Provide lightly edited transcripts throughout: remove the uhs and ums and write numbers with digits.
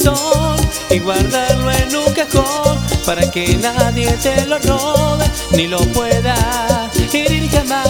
corazón y guardarlo en un cajón para que nadie te lo robe ni lo pueda herir jamás.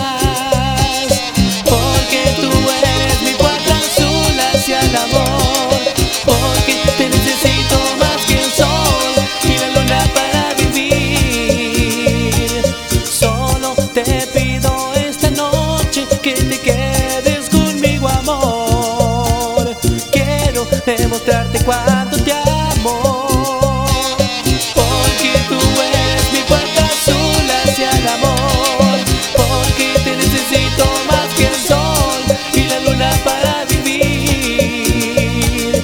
Porque tú eres mi puerta azul hacia el amor, porque te necesito más que el sol y la luna para vivir. Solo te pido esta noche que te quedes conmigo, amor. Quiero demostrarte cuánto te amo, porque tú eres mi puerta azul hacia el amor, porque te necesito más que el sol y la luna para vivir.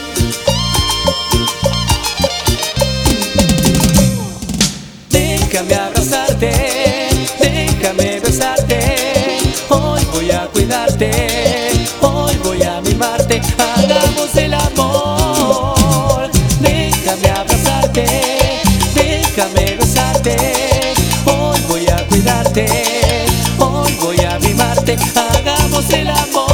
Déjame abrazarte, déjame besarte, hoy voy a cuidarte, hoy voy a mimarte, hagamos el amor. Déjame abrazarte, déjame besarte, hoy voy a cuidarte, hoy voy a mimarte, hagamos el amor.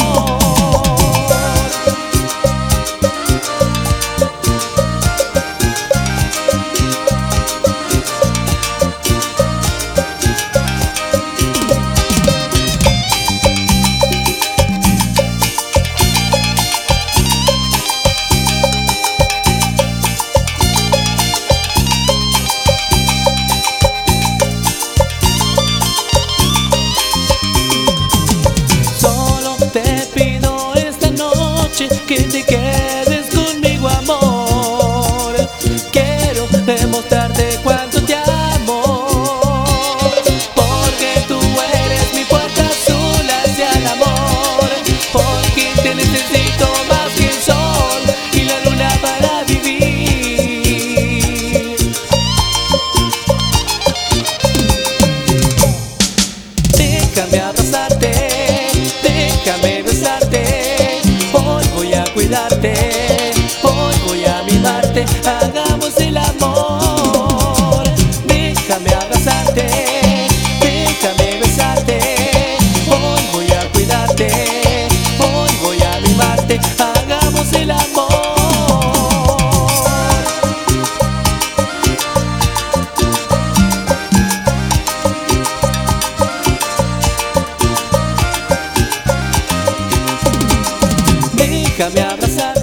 Te pido esta noche que te quedes conmigo, amor. Quiero demostrarte cuánto te amo, porque tú eres mi puerta azul hacia el amor, porque te necesito más que el sol y la luna para vivir. Déjame abrazarte, déjame besarte, hoy voy a cuidarte, hoy voy a mimarte, hagamos el amor. Déjame abrazarte, déjame besarte, hoy voy a cuidarte, hoy voy a mimarte, hagamos el amor. Déjame abrazar.